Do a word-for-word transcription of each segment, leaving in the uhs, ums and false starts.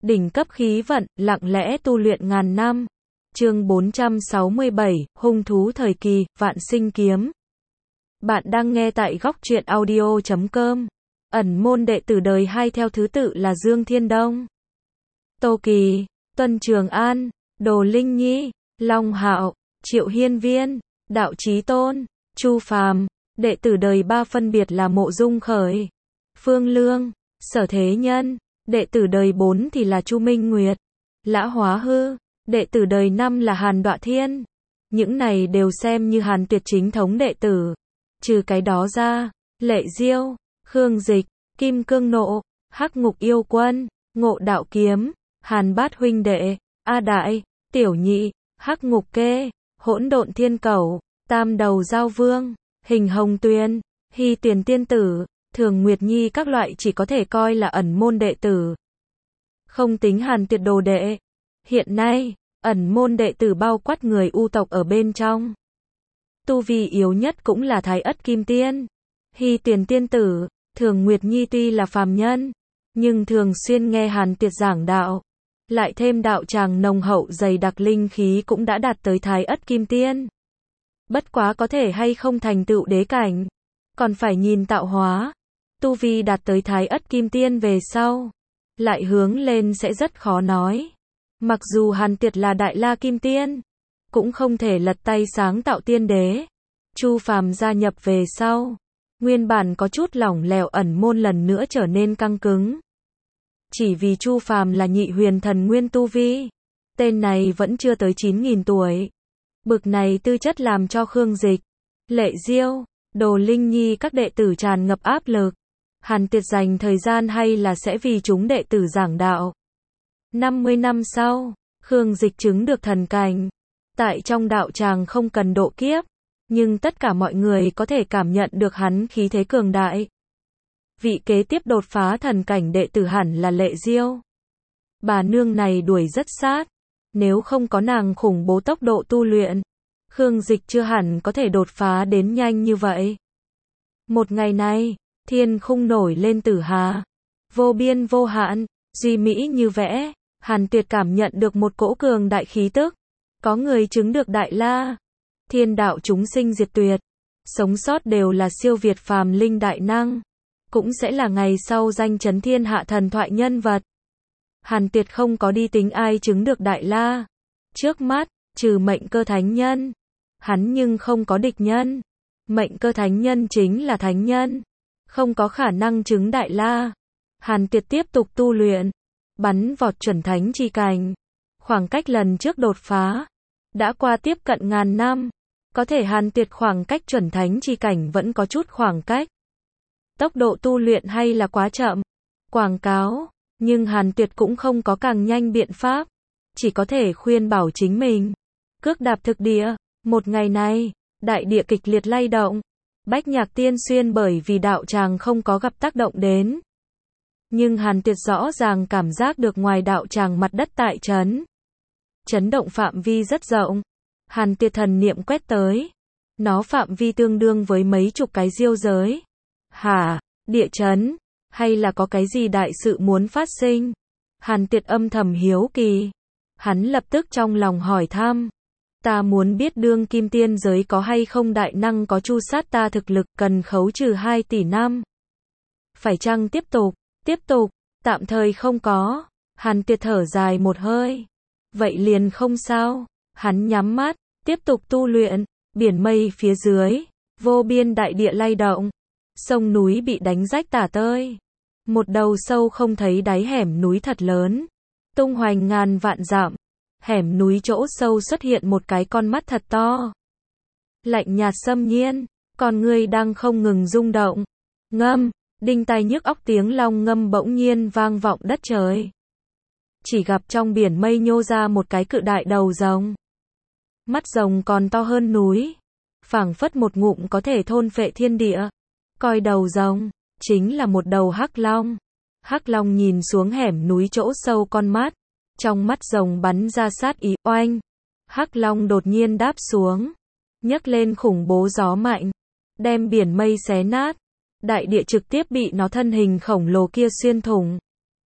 đỉnh cấp khí vận, lặng lẽ tu luyện ngàn năm. Chương bốn trăm sáu mươi bảy, hung thú thời kỳ, vạn sinh kiếm. Bạn đang nghe tại góc truyện audio chấm com. Ẩn môn đệ tử đời hai theo thứ tự là Dương Thiên Đông, Tô Kỳ, Tuân Trường An, Đồ Linh Nhi, Long Hạo, Triệu Hiên Viên, Đạo Chí Tôn, Chu Phàm. Đệ tử đời ba phân biệt là Mộ Dung Khởi, Phương Lương, Sở Thế Nhân. Đệ tử đời bốn thì là Chu Minh Nguyệt, Lã Hóa Hư. Đệ tử đời năm là Hàn Đoạ Thiên. Những này đều xem như Hàn Tuyệt chính thống đệ tử. Trừ cái đó ra, Lệ Diêu, Khương Dịch, Kim Cương Nộ, Hắc Ngục Yêu Quân, Ngộ Đạo Kiếm, Hàn Bát huynh đệ, A Đại, Tiểu Nhị, Hắc Ngục Kê, Hỗn Độn Thiên Cẩu, Tam Đầu Giao Vương, Hình Hồng Tuyền, Hy Tiền Tiên Tử, Thường Nguyệt Nhi các loại chỉ có thể coi là ẩn môn đệ tử. Không tính Hàn Tuyệt đồ đệ. Hiện nay, ẩn môn đệ tử bao quát người U tộc ở bên trong. Tu vi yếu nhất cũng là Thái Ất Kim Tiên, Hy Tiền Tiên Tử, Thường Nguyệt Nhi tuy là phàm nhân, nhưng thường xuyên nghe Hàn Tuyệt giảng đạo, lại thêm đạo tràng nồng hậu dày đặc linh khí cũng đã đạt tới Thái Ất Kim Tiên. Bất quá có thể hay không thành tựu đế cảnh, còn phải nhìn tạo hóa. Tu vi đạt tới Thái Ất Kim Tiên về sau, lại hướng lên sẽ rất khó nói. Mặc dù Hàn Tuyệt là Đại La Kim Tiên, cũng không thể lật tay sáng tạo tiên đế. Chu Phàm gia nhập về sau, nguyên bản có chút lỏng lẻo ẩn môn lần nữa trở nên căng cứng. Chỉ vì Chu Phàm là nhị huyền thần nguyên tu vi, tên này vẫn chưa tới chín nghìn tuổi. Bực này tư chất làm cho Khương Dịch, Lệ Diêu, Đồ Linh Nhi các đệ tử tràn ngập áp lực. Hàn Tuyệt dành thời gian hay là sẽ vì chúng đệ tử giảng đạo. năm mươi năm sau, Khương Dịch chứng được thần cảnh. Tại trong đạo tràng không cần độ kiếp, nhưng tất cả mọi người có thể cảm nhận được hắn khí thế cường đại. Vị kế tiếp đột phá thần cảnh đệ tử hẳn là Lệ Diêu. Bà nương này đuổi rất sát, nếu không có nàng khủng bố tốc độ tu luyện, Khương Dịch chưa hẳn có thể đột phá đến nhanh như vậy. Một ngày này, thiên khung nổi lên tử hà, vô biên vô hạn, duy mỹ như vẽ. Hàn Tuyệt cảm nhận được một cỗ cường đại khí tức. Có người chứng được Đại La, thiên đạo chúng sinh diệt tuyệt, sống sót đều là siêu việt phàm linh đại năng, cũng sẽ là ngày sau danh chấn thiên hạ thần thoại nhân vật. Hàn Tuyệt không có đi tính ai chứng được Đại La. Trước mắt, trừ Mệnh Cơ Thánh Nhân, hắn nhưng không có địch nhân. Mệnh Cơ Thánh Nhân chính là thánh nhân, không có khả năng chứng Đại La. Hàn Tuyệt tiếp tục tu luyện, bắn vọt chuẩn thánh chi cảnh. Khoảng cách lần trước đột phá đã qua tiếp cận ngàn năm, có thể Hàn Tuyệt khoảng cách chuẩn thánh chi cảnh vẫn có chút khoảng cách. Tốc độ tu luyện hay là quá chậm, quảng cáo, nhưng Hàn Tuyệt cũng không có càng nhanh biện pháp, chỉ có thể khuyên bảo chính mình. Cước đạp thực địa, một ngày này, đại địa kịch liệt lay động. Bách Nhạc Tiên Xuyên bởi vì đạo tràng không có gặp tác động đến. Nhưng Hàn Tuyệt rõ ràng cảm giác được ngoài đạo tràng mặt đất tại chấn. Chấn động phạm vi rất rộng. Hàn Tuyệt thần niệm quét tới. Nó phạm vi tương đương với mấy chục cái diêu giới. Hả? Địa chấn? Hay là có cái gì đại sự muốn phát sinh? Hàn Tuyệt âm thầm hiếu kỳ. Hắn lập tức trong lòng hỏi thăm. Ta muốn biết đương kim tiên giới có hay không đại năng có chu sát ta thực lực cần khấu trừ hai tỷ năm. Phải chăng tiếp tục? Tiếp tục, tạm thời không có. Hàn Tuyệt thở dài một hơi. Vậy liền không sao. Hắn nhắm mắt, tiếp tục tu luyện. Biển mây phía dưới, vô biên đại địa lay động. Sông núi bị đánh rách tả tơi. Một đầu sâu không thấy đáy hẻm núi thật lớn, tung hoành ngàn vạn dặm. Hẻm núi chỗ sâu xuất hiện một cái con mắt thật to, lạnh nhạt xâm nhiên, con ngươi đang không ngừng rung động. Ngâm, đinh tai nhức óc tiếng long ngâm bỗng nhiên vang vọng đất trời. Chỉ gặp trong biển mây nhô ra một cái cự đại đầu rồng. Mắt rồng còn to hơn núi, phảng phất một ngụm có thể thôn phệ thiên địa. Coi đầu rồng, chính là một đầu hắc long. Hắc long nhìn xuống hẻm núi chỗ sâu con mắt, trong mắt rồng bắn ra sát ý. Oanh, hắc long đột nhiên đáp xuống, nhấc lên khủng bố gió mạnh, đem biển mây xé nát. Đại địa trực tiếp bị nó thân hình khổng lồ kia xuyên thủng.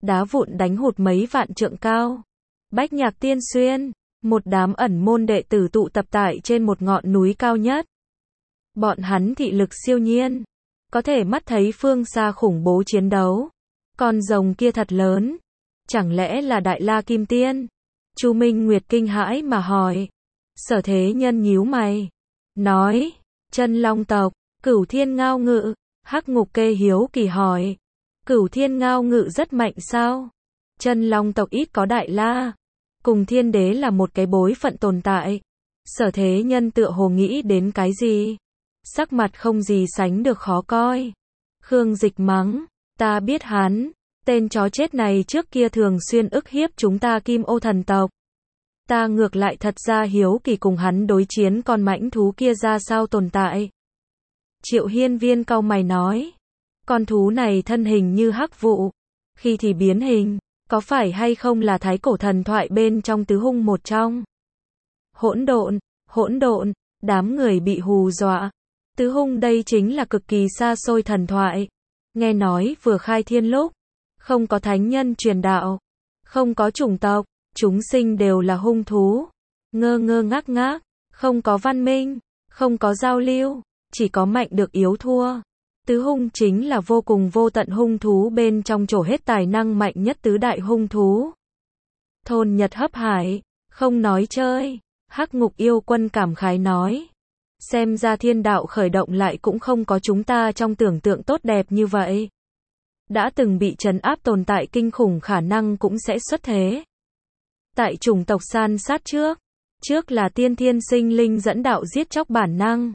đá vụn đánh hụt mấy vạn trượng cao. Bách Nhạc Tiên Xuyên, một đám ẩn môn đệ tử tụ tập tại trên một ngọn núi cao nhất. Bọn hắn thị lực siêu nhiên, có thể mắt thấy phương xa khủng bố chiến đấu. Con rồng kia thật lớn, chẳng lẽ là Đại La Kim Tiên? Chu Minh Nguyệt kinh hãi mà hỏi. Sở Thế Nhân nhíu mày, nói, Chân Long tộc, Cửu Thiên Ngao Ngự. Hắc Ngục Kê hiếu kỳ hỏi, Cửu Thiên Ngao Ngự rất mạnh sao? Chân Long tộc ít có Đại La, cùng Thiên Đế là một cái bối phận tồn tại. Sở Thế Nhân tựa hồ nghĩ đến cái gì, sắc mặt không gì sánh được khó coi. Khương Dịch mắng, ta biết hắn, tên chó chết này trước kia thường xuyên ức hiếp chúng ta Kim Ô thần tộc. Ta ngược lại thật ra hiếu kỳ cùng hắn đối chiến con mãnh thú kia ra sao tồn tại. Triệu Hiên Viên cau mày nói, con thú này thân hình như hắc vụ, khi thì biến hình, có phải hay không là thái cổ thần thoại bên trong tứ hung một trong? Hỗn độn, hỗn độn, đám người bị hù dọa. Tứ hung đây chính là cực kỳ xa xôi thần thoại. Nghe nói vừa khai thiên lúc, không có thánh nhân truyền đạo, không có chủng tộc, chúng sinh đều là hung thú. Ngơ ngơ ngác ngác, không có văn minh, không có giao lưu, chỉ có mạnh được yếu thua. Tứ hung chính là vô cùng vô tận hung thú bên trong trổ hết tài năng mạnh nhất tứ đại hung thú. Thôn Nhật Hấp Hải, không nói chơi. Hắc Ngục Yêu Quân cảm khái nói, xem ra thiên đạo khởi động lại cũng không có chúng ta trong tưởng tượng tốt đẹp như vậy. Đã từng bị trấn áp tồn tại kinh khủng khả năng cũng sẽ xuất thế. Tại chủng tộc san sát trước, trước là tiên thiên sinh linh dẫn đạo giết chóc bản năng.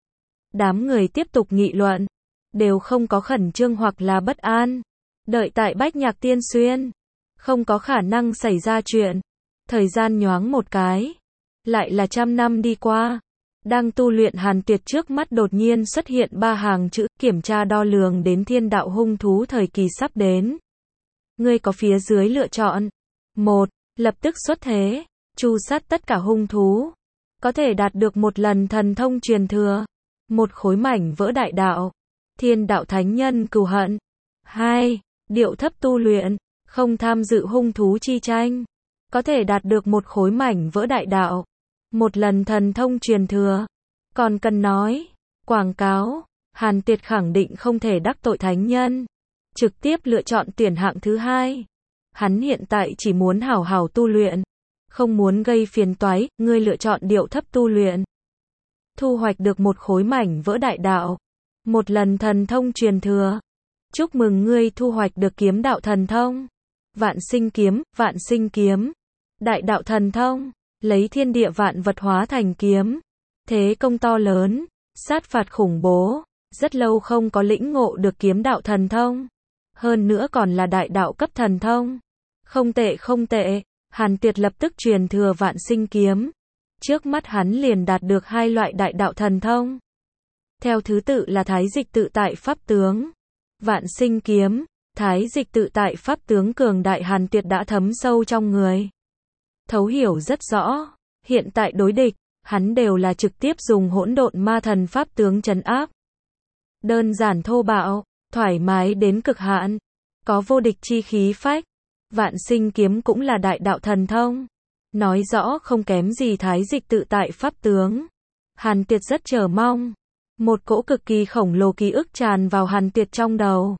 Đám người tiếp tục nghị luận, đều không có khẩn trương hoặc là bất an. Đợi tại Bách Nhạc Tiên Xuyên, không có khả năng xảy ra chuyện. Thời gian nhoáng một cái, lại là trăm năm đi qua. Đang tu luyện Hàn Tuyệt trước mắt đột nhiên xuất hiện ba hàng chữ kiểm tra đo lường đến thiên đạo hung thú thời kỳ sắp đến. Ngươi có phía dưới lựa chọn. một. Lập tức xuất thế, tru sát tất cả hung thú. Có thể đạt được một lần thần thông truyền thừa. Một khối mảnh vỡ đại đạo. Thiên đạo thánh nhân cừu hận. hai. Điệu thấp tu luyện, không tham dự hung thú chi tranh. Có thể đạt được một khối mảnh vỡ đại đạo. Một lần thần thông truyền thừa. Còn cần nói, quảng cáo, Hàn Tuyệt khẳng định không thể đắc tội thánh nhân. Trực tiếp lựa chọn tuyển hạng thứ hai. Hắn hiện tại chỉ muốn hảo hảo tu luyện. Không muốn gây phiền toái, ngươi lựa chọn điệu thấp tu luyện. Thu hoạch được một khối mảnh vỡ đại đạo. Một lần thần thông truyền thừa. Chúc mừng ngươi thu hoạch được kiếm đạo thần thông. Vạn sinh kiếm, vạn sinh kiếm. Đại đạo thần thông. Lấy thiên địa vạn vật hóa thành kiếm. Thế công to lớn, sát phạt khủng bố, rất lâu không có lĩnh ngộ được kiếm đạo thần thông. Hơn nữa còn là đại đạo cấp thần thông. Không tệ không tệ, Hàn Tuyệt lập tức truyền thừa vạn sinh kiếm. Trước mắt hắn liền đạt được hai loại đại đạo thần thông. Theo thứ tự là Thái Dịch Tự Tại Pháp Tướng. Vạn sinh kiếm, Thái Dịch Tự Tại Pháp Tướng cường đại Hàn Tuyệt đã thấm sâu trong người. Thấu hiểu rất rõ, hiện tại đối địch, hắn đều là trực tiếp dùng hỗn độn ma thần pháp tướng trấn áp. Đơn giản thô bạo, thoải mái đến cực hạn, có vô địch chi khí phách. Vạn sinh kiếm cũng là đại đạo thần thông, nói rõ không kém gì Thái Dịch Tự Tại pháp tướng. Hàn Tuyệt rất chờ mong, một cỗ cực kỳ khổng lồ ký ức tràn vào Hàn Tuyệt trong đầu.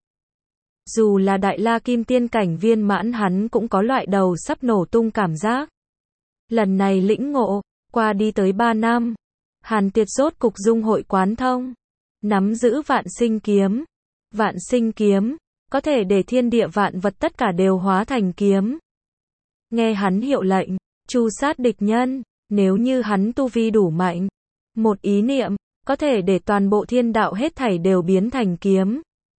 Dù là Đại La Kim Tiên cảnh viên mãn hắn cũng có loại đầu sắp nổ tung cảm giác. Lần này lĩnh ngộ, qua đi tới ba năm, Hàn Tuyệt rốt cục dung hội quán thông, nắm giữ vạn sinh kiếm. Vạn sinh kiếm, có thể để thiên địa vạn vật tất cả đều hóa thành kiếm. Nghe hắn hiệu lệnh, tru sát địch nhân, nếu như hắn tu vi đủ mạnh, một ý niệm, có thể để toàn bộ thiên đạo hết thảy đều biến thành kiếm.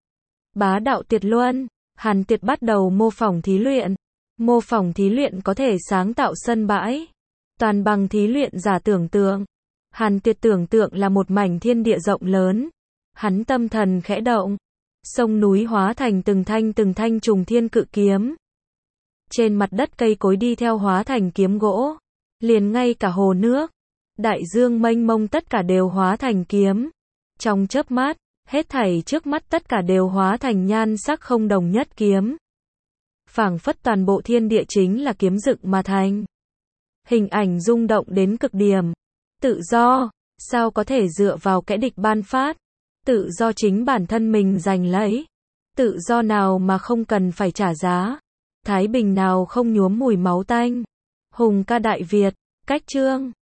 Bá đạo tuyệt luân, Hàn Tuyệt bắt đầu mô phỏng thí luyện. Mô phỏng thí luyện có thể sáng tạo sân bãi. Toàn bằng thí luyện giả tưởng tượng. Hàn Tuyệt tưởng tượng là một mảnh thiên địa rộng lớn. Hắn tâm thần khẽ động. Sông núi hóa thành từng thanh từng thanh trùng thiên cự kiếm. Trên mặt đất cây cối đi theo hóa thành kiếm gỗ. Liền ngay cả hồ nước, đại dương mênh mông tất cả đều hóa thành kiếm. Trong chớp mắt, hết thảy trước mắt tất cả đều hóa thành nhan sắc không đồng nhất kiếm. phảng phất toàn bộ thiên địa chính là kiếm dựng mà thành. Hình ảnh rung động đến cực điểm. Tự do, sao có thể dựa vào kẻ địch ban phát? Tự do chính bản thân mình giành lấy. Tự do nào mà không cần phải trả giá? Thái bình nào không nhuốm mùi máu tanh? Hùng ca Đại Việt, cách chương